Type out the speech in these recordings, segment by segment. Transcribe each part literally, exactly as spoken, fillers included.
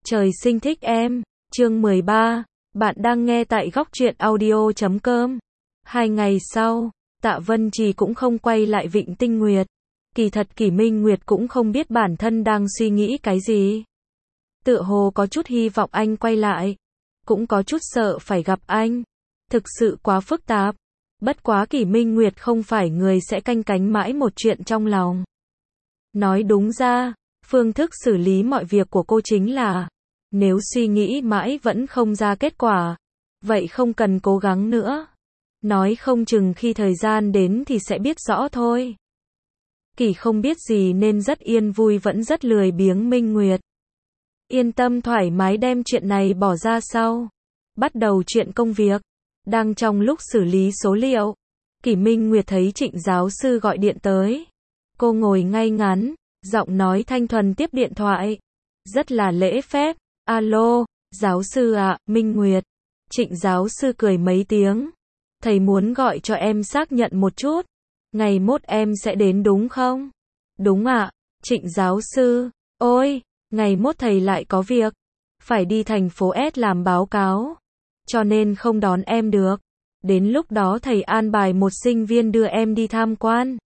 Trời sinh thích em, chương mười ba, bạn đang nghe tại góc truyện audio chấm com. Hai ngày sau, Tạ Vân Trì cũng không quay lại Vịnh Tinh Nguyệt. Kỳ thật Kỷ Minh Nguyệt cũng không biết bản thân đang suy nghĩ cái gì. Tựa hồ có chút hy vọng anh quay lại, cũng có chút sợ phải gặp anh. Thực sự quá phức tạp. Bất quá Kỷ Minh Nguyệt không phải người sẽ canh cánh mãi một chuyện trong lòng. Nói đúng ra, phương thức xử lý mọi việc của cô chính là, nếu suy nghĩ mãi vẫn không ra kết quả, vậy không cần cố gắng nữa. Nói không chừng khi thời gian đến thì sẽ biết rõ thôi. Kỷ không biết gì nên rất yên vui vẫn rất lười biếng Minh Nguyệt. Yên tâm thoải mái đem chuyện này bỏ ra sau. Bắt đầu chuyện công việc. Đang trong lúc xử lý số liệu, Kỷ Minh Nguyệt thấy Trịnh giáo sư gọi điện tới. Cô ngồi ngay ngắn, giọng nói thanh thuần tiếp điện thoại. Rất là lễ phép. Alo, giáo sư ạ, à, Minh Nguyệt. Trịnh giáo sư cười mấy tiếng. Thầy muốn gọi cho em xác nhận một chút. Ngày mốt em sẽ đến đúng không? Đúng ạ, à, Trịnh giáo sư. Ôi, ngày mốt thầy lại có việc. Phải đi thành phố S làm báo cáo. Cho nên không đón em được. Đến lúc đó thầy an bài một sinh viên đưa em đi tham quan.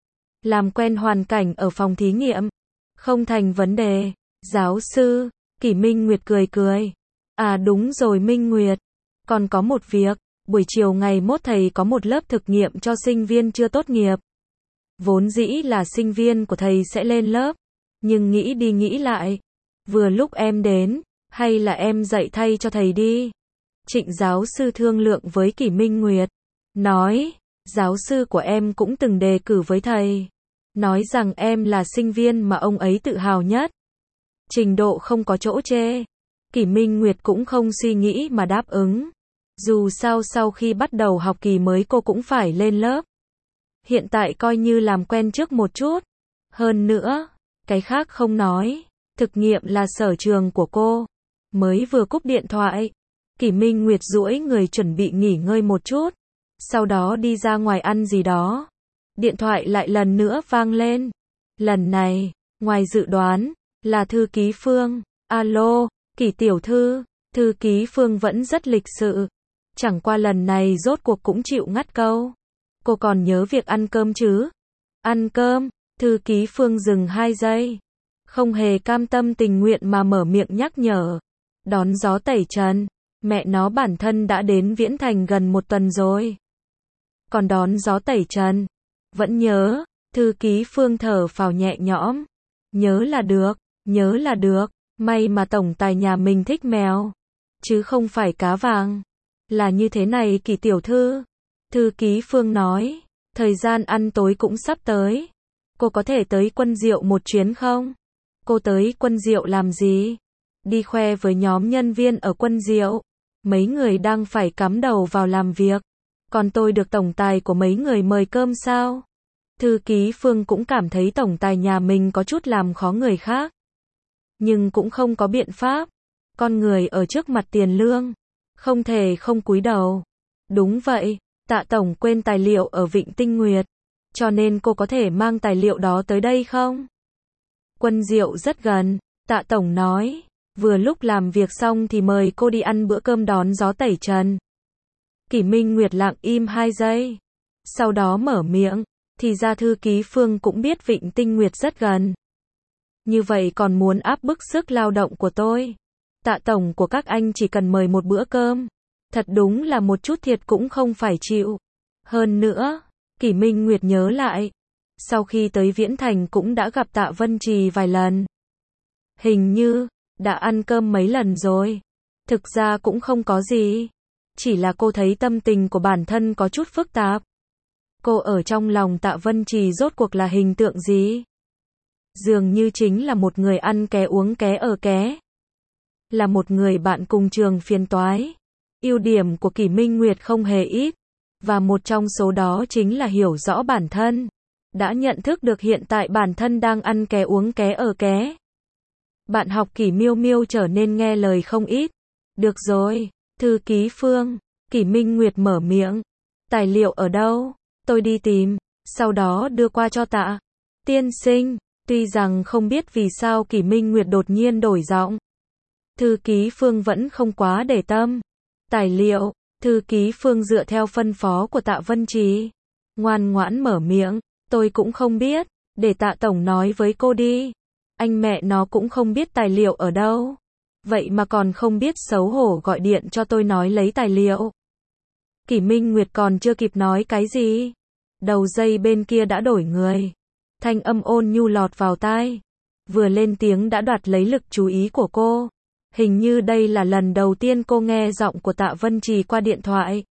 Làm quen hoàn cảnh ở phòng thí nghiệm. Không thành vấn đề. Giáo sư. Kỷ Minh Nguyệt cười cười. À đúng rồi Minh Nguyệt. Còn có một việc. Buổi chiều ngày mốt thầy có một lớp thực nghiệm cho sinh viên chưa tốt nghiệp. Vốn dĩ là sinh viên của thầy sẽ lên lớp. Nhưng nghĩ đi nghĩ lại. Vừa lúc em đến. Hay là em dạy thay cho thầy đi. Trịnh giáo sư thương lượng với Kỷ Minh Nguyệt. Nói. Giáo sư của em cũng từng đề cử với thầy. Nói rằng em là sinh viên mà ông ấy tự hào nhất. Trình độ không có chỗ chê. Kỷ Minh Nguyệt cũng không suy nghĩ mà đáp ứng. Dù sao sau khi bắt đầu học kỳ mới cô cũng phải lên lớp. Hiện tại coi như làm quen trước một chút. Hơn nữa, cái khác không nói. Thực nghiệm là sở trường của cô. Mới vừa cúp điện thoại. Kỷ Minh Nguyệt duỗi người chuẩn bị nghỉ ngơi một chút. Sau đó đi ra ngoài ăn gì đó. Điện thoại lại lần nữa vang lên. Lần này, ngoài dự đoán, là thư ký Phương. Alo, Kỷ tiểu thư. Thư ký Phương vẫn rất lịch sự. Chẳng qua lần này rốt cuộc cũng chịu ngắt câu. Cô còn nhớ việc ăn cơm chứ? Ăn cơm, thư ký Phương dừng hai giây. Không hề cam tâm tình nguyện mà mở miệng nhắc nhở. Đón gió tẩy trần. Mẹ nó bản thân đã đến Viễn Thành gần một tuần rồi. Còn đón gió tẩy trần. Vẫn nhớ, thư ký Phương thở phào nhẹ nhõm. Nhớ là được, nhớ là được. May mà tổng tài nhà mình thích mèo. Chứ không phải cá vàng. Là như thế này Kỷ tiểu thư. Thư ký Phương nói. Thời gian ăn tối cũng sắp tới. Cô có thể tới Quân Diệu một chuyến không? Cô tới Quân Diệu làm gì? Đi khoe với nhóm nhân viên ở Quân Diệu. Mấy người đang phải cắm đầu vào làm việc. Còn tôi được tổng tài của mấy người mời cơm sao? Thư ký Phương cũng cảm thấy tổng tài nhà mình có chút làm khó người khác. Nhưng cũng không có biện pháp. Con người ở trước mặt tiền lương. Không thể không cúi đầu. Đúng vậy, Tạ tổng quên tài liệu ở Vịnh Tinh Nguyệt. Cho nên cô có thể mang tài liệu đó tới đây không? Quân Diệu rất gần, Tạ tổng nói. Vừa lúc làm việc xong thì mời cô đi ăn bữa cơm đón gió tẩy trần. Kỷ Minh Nguyệt lặng im hai giây. Sau đó mở miệng. Thì ra thư ký Phương cũng biết Vịnh Tinh Nguyệt rất gần. Như vậy còn muốn áp bức sức lao động của tôi. Tạ tổng của các anh chỉ cần mời một bữa cơm. Thật đúng là một chút thiệt cũng không phải chịu. Hơn nữa, Kỷ Minh Nguyệt nhớ lại. Sau khi tới Viễn Thành cũng đã gặp Tạ Vân Trì vài lần. Hình như, đã ăn cơm mấy lần rồi. Thực ra cũng không có gì. Chỉ là cô thấy tâm tình của bản thân có chút phức tạp. Cô ở trong lòng Tạ Vân Trì rốt cuộc là hình tượng gì? Dường như chính là một người ăn ké uống ké ở ké. Là một người bạn cùng trường phiền toái. Ưu điểm của Kỷ Minh Nguyệt không hề ít. Và một trong số đó chính là hiểu rõ bản thân. Đã nhận thức được hiện tại bản thân đang ăn ké uống ké ở ké. Bạn học Kỷ Miêu Miêu trở nên nghe lời không ít. Được rồi, thư ký Phương. Kỷ Minh Nguyệt mở miệng. Tài liệu ở đâu? Tôi đi tìm. Sau đó đưa qua cho Tạ tiên sinh. Tuy rằng không biết vì sao Kỷ Minh Nguyệt đột nhiên đổi giọng. Thư ký Phương vẫn không quá để tâm. Tài liệu, thư ký Phương dựa theo phân phó của Tạ Vân Trì. Ngoan ngoãn mở miệng, tôi cũng không biết, để Tạ Tổng nói với cô đi. Anh mẹ nó cũng không biết tài liệu ở đâu. Vậy mà còn không biết xấu hổ gọi điện cho tôi nói lấy tài liệu. Kỷ Minh Nguyệt còn chưa kịp nói cái gì. Đầu dây bên kia đã đổi người. Thanh âm ôn nhu lọt vào tai. Vừa lên tiếng đã đoạt lấy lực chú ý của cô. Hình như đây là lần đầu tiên cô nghe giọng của Tạ Vân Trì qua điện thoại.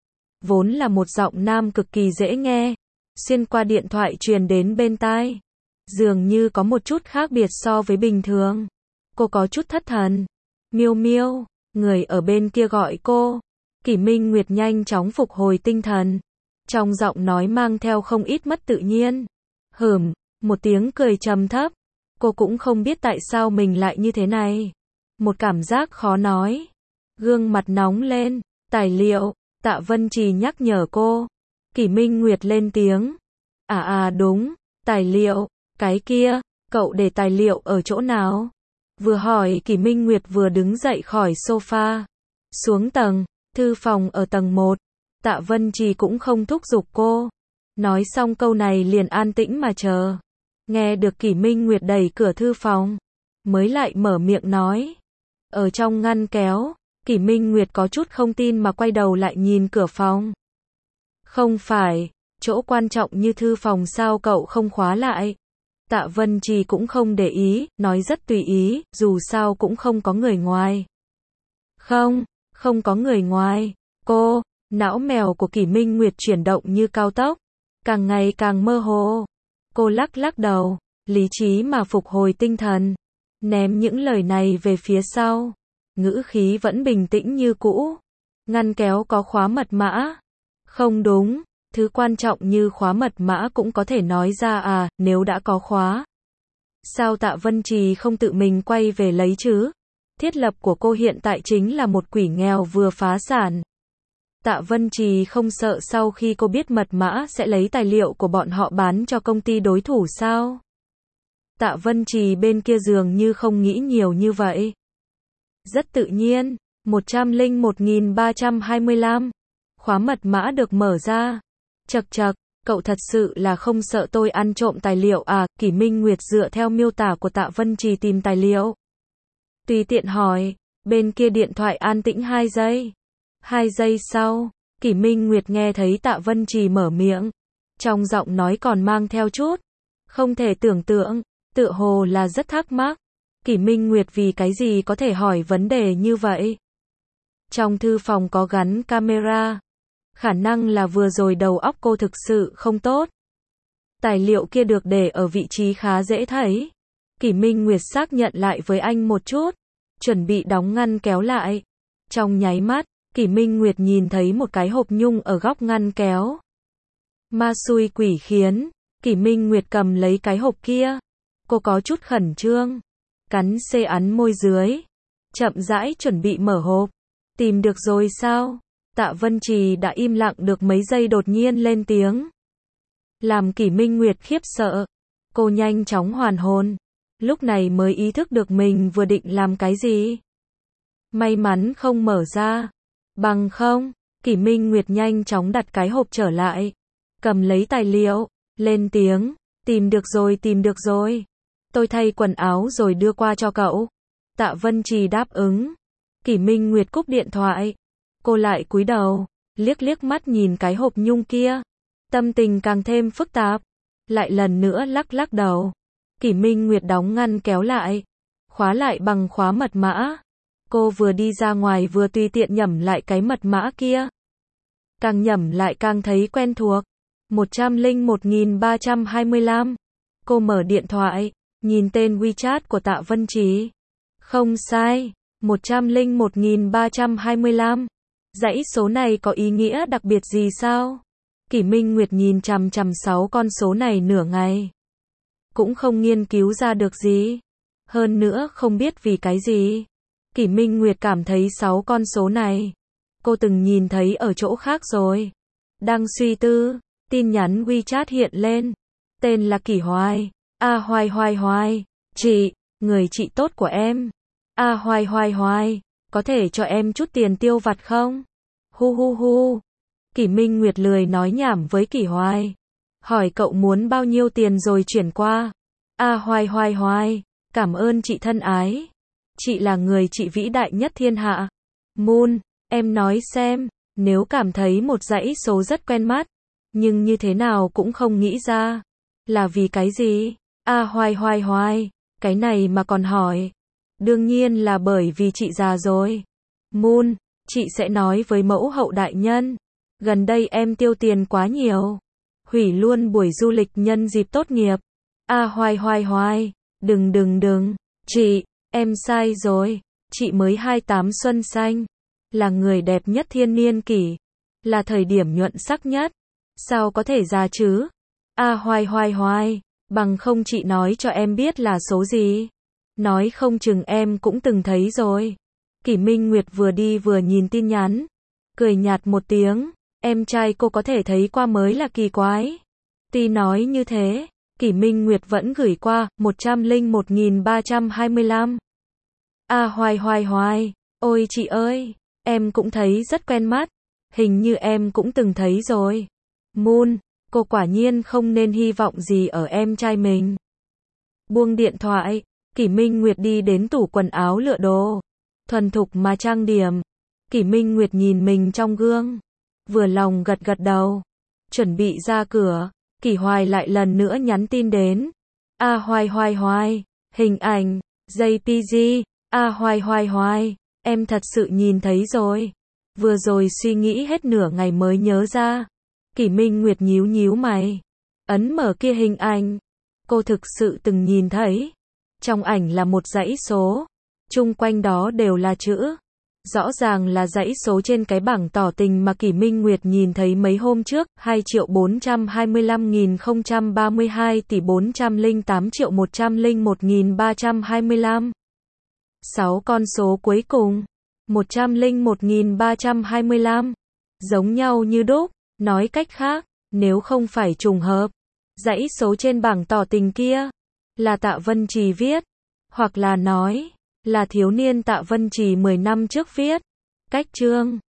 Vốn là một giọng nam cực kỳ dễ nghe. Xuyên qua điện thoại truyền đến bên tai. Dường như có một chút khác biệt so với bình thường. Cô có chút thất thần. Miêu Miêu, người ở bên kia gọi cô. Kỷ Minh Nguyệt nhanh chóng phục hồi tinh thần. Trong giọng nói mang theo không ít mất tự nhiên. Hửm, một tiếng cười trầm thấp. Cô cũng không biết tại sao mình lại như thế này. Một cảm giác khó nói. Gương mặt nóng lên. Tài liệu, Tạ Vân Trì nhắc nhở cô. Kỷ Minh Nguyệt lên tiếng. À à đúng, tài liệu, cái kia, cậu để tài liệu ở chỗ nào? Vừa hỏi Kỷ Minh Nguyệt vừa đứng dậy khỏi sofa. Xuống tầng, thư phòng ở tầng một. Tạ Vân Trì cũng không thúc giục cô. Nói xong câu này liền an tĩnh mà chờ. Nghe được Kỷ Minh Nguyệt đẩy cửa thư phòng. Mới lại mở miệng nói. Ở trong ngăn kéo, Kỷ Minh Nguyệt có chút không tin mà quay đầu lại nhìn cửa phòng. Không phải, chỗ quan trọng như thư phòng sao cậu không khóa lại? Tạ Vân Trì cũng không để ý, nói rất tùy ý, dù sao cũng không có người ngoài. Không, không có người ngoài. Cô, não mèo của Kỷ Minh Nguyệt chuyển động như cao tốc, càng ngày càng mơ hồ. Cô lắc lắc đầu, lý trí mà phục hồi tinh thần, ném những lời này về phía sau. Ngữ khí vẫn bình tĩnh như cũ. Ngăn kéo có khóa mật mã. Không đúng, thứ quan trọng như khóa mật mã cũng có thể nói ra à, nếu đã có khóa. Sao Tạ Vân Trì không tự mình quay về lấy chứ? Thiết lập của cô hiện tại chính là một quỷ nghèo vừa phá sản. Tạ Vân Trì không sợ sau khi cô biết mật mã sẽ lấy tài liệu của bọn họ bán cho công ty đối thủ sao? Tạ Vân Trì bên kia dường như không nghĩ nhiều như vậy. Rất tự nhiên, một trăm lẻ một nghìn ba trăm hai mươi lăm. Khóa mật mã được mở ra. Chậc chậc, cậu thật sự là không sợ tôi ăn trộm tài liệu à? Kỷ Minh Nguyệt dựa theo miêu tả của Tạ Vân Trì tìm tài liệu. Tùy tiện hỏi, bên kia điện thoại an tĩnh hai giây. Hai giây sau, Kỷ Minh Nguyệt nghe thấy Tạ Vân Trì mở miệng. Trong giọng nói còn mang theo chút. Không thể tưởng tượng, tựa hồ là rất thắc mắc. Kỷ Minh Nguyệt vì cái gì có thể hỏi vấn đề như vậy? Trong thư phòng có gắn camera. Khả năng là vừa rồi đầu óc cô thực sự không tốt. Tài liệu kia được để ở vị trí khá dễ thấy. Kỷ Minh Nguyệt xác nhận lại với anh một chút. Chuẩn bị đóng ngăn kéo lại. Trong nháy mắt, Kỷ Minh Nguyệt nhìn thấy một cái hộp nhung ở góc ngăn kéo. Ma xui quỷ khiến, Kỷ Minh Nguyệt cầm lấy cái hộp kia. Cô có chút khẩn trương. Cắn xê ấn môi dưới. Chậm rãi chuẩn bị mở hộp. Tìm được rồi sao? Tạ Vân Trì đã im lặng được mấy giây đột nhiên lên tiếng. Làm Kỷ Minh Nguyệt khiếp sợ. Cô nhanh chóng hoàn hồn. Lúc này mới ý thức được mình vừa định làm cái gì. May mắn không mở ra. Bằng không, Kỷ Minh Nguyệt nhanh chóng đặt cái hộp trở lại. Cầm lấy tài liệu, lên tiếng. Tìm được rồi, tìm được rồi. Tôi thay quần áo rồi đưa qua cho cậu. Tạ Vân Trì đáp ứng. Kỷ Minh Nguyệt cúp điện thoại. Cô lại cúi đầu, liếc liếc mắt nhìn cái hộp nhung kia. Tâm tình càng thêm phức tạp. Lại lần nữa lắc lắc đầu. Kỷ Minh Nguyệt đóng ngăn kéo lại. Khóa lại bằng khóa mật mã. Cô vừa đi ra ngoài vừa tùy tiện nhẩm lại cái mật mã kia. Càng nhẩm lại càng thấy quen thuộc. một trăm lẻ một nghìn ba trăm hai mươi lăm. Cô mở điện thoại, nhìn tên WeChat của Tạ Vân Trì. Không sai, một trăm lẻ một nghìn ba trăm hai mươi lăm. Dãy số này có ý nghĩa đặc biệt gì sao? Kỷ Minh Nguyệt nhìn chằm chằm sáu con số này nửa ngày. Cũng không nghiên cứu ra được gì. Hơn nữa không biết vì cái gì. Kỷ Minh Nguyệt cảm thấy sáu con số này. Cô từng nhìn thấy ở chỗ khác rồi. Đang suy tư, tin nhắn WeChat hiện lên. Tên là Kỷ Hoài. A à, Hoài Hoài Hoài. Chị, người chị tốt của em. A hoài hoài hoài, có thể cho em chút tiền tiêu vặt không? Hu hu hu. Kỷ Minh Nguyệt lười nói nhảm với Kỷ Hoài. Hỏi cậu muốn bao nhiêu tiền rồi chuyển qua. A hoài hoài hoài, cảm ơn chị thân ái. Chị là người chị vĩ đại nhất thiên hạ. Moon, em nói xem, nếu cảm thấy một dãy số rất quen mắt, nhưng như thế nào cũng không nghĩ ra, là vì cái gì? A hoài hoài hoài, cái này mà còn hỏi. Đương nhiên là bởi vì chị già rồi. Moon, chị sẽ nói với mẫu hậu đại nhân. Gần đây em tiêu tiền quá nhiều. Hủy luôn buổi du lịch nhân dịp tốt nghiệp. A hoài hoài hoài, đừng đừng đừng. Chị, em sai rồi. Chị mới hai mươi tám xuân xanh. Là người đẹp nhất thiên niên kỷ. Là thời điểm nhuận sắc nhất. Sao có thể già chứ? A hoài hoài hoài, bằng không chị nói cho em biết là số gì. Nói không chừng em cũng từng thấy rồi. Kỷ Minh Nguyệt vừa đi vừa nhìn tin nhắn. Cười nhạt một tiếng. Em trai cô có thể thấy qua mới là kỳ quái. Ti nói như thế. Kỷ Minh Nguyệt vẫn gửi qua một trăm lẻ một nghìn ba trăm hai mươi lăm. A hoài hoài hoài. Ôi chị ơi, em cũng thấy rất quen mắt. Hình như em cũng từng thấy rồi. Moon, cô quả nhiên không nên hy vọng gì ở em trai mình. Buông điện thoại. Kỷ Minh Nguyệt đi đến tủ quần áo lựa đồ. Thuần thục mà trang điểm. Kỷ Minh Nguyệt nhìn mình trong gương. Vừa lòng gật gật đầu. Chuẩn bị ra cửa. Kỷ Hoài lại lần nữa nhắn tin đến. A hoài hoài hoài. Hình ảnh. gi pê giê. A hoài hoài hoài. Em thật sự nhìn thấy rồi. Vừa rồi suy nghĩ hết nửa ngày mới nhớ ra. Kỷ Minh Nguyệt nhíu nhíu mày. Ấn mở kia hình ảnh. Cô thực sự từng nhìn thấy. Trong ảnh là một dãy số. Chung quanh đó đều là chữ. Rõ ràng là dãy số trên cái bảng tỏ tình mà Kỷ Minh Nguyệt nhìn thấy mấy hôm trước. hai triệu bốn trăm hai mươi lăm nghìn không trăm ba mươi hai tỷ bốn trăm lẻ tám triệu một trăm lẻ một nghìn ba trăm hai mươi lăm. sáu con số cuối cùng. một trăm lẻ một nghìn ba trăm hai mươi lăm. Giống nhau như đúc. Nói cách khác, nếu không phải trùng hợp, dãy số trên bảng tỏ tình kia là Tạ Vân Trì viết, hoặc là nói là thiếu niên Tạ Vân Trì mười năm trước viết. Cách chương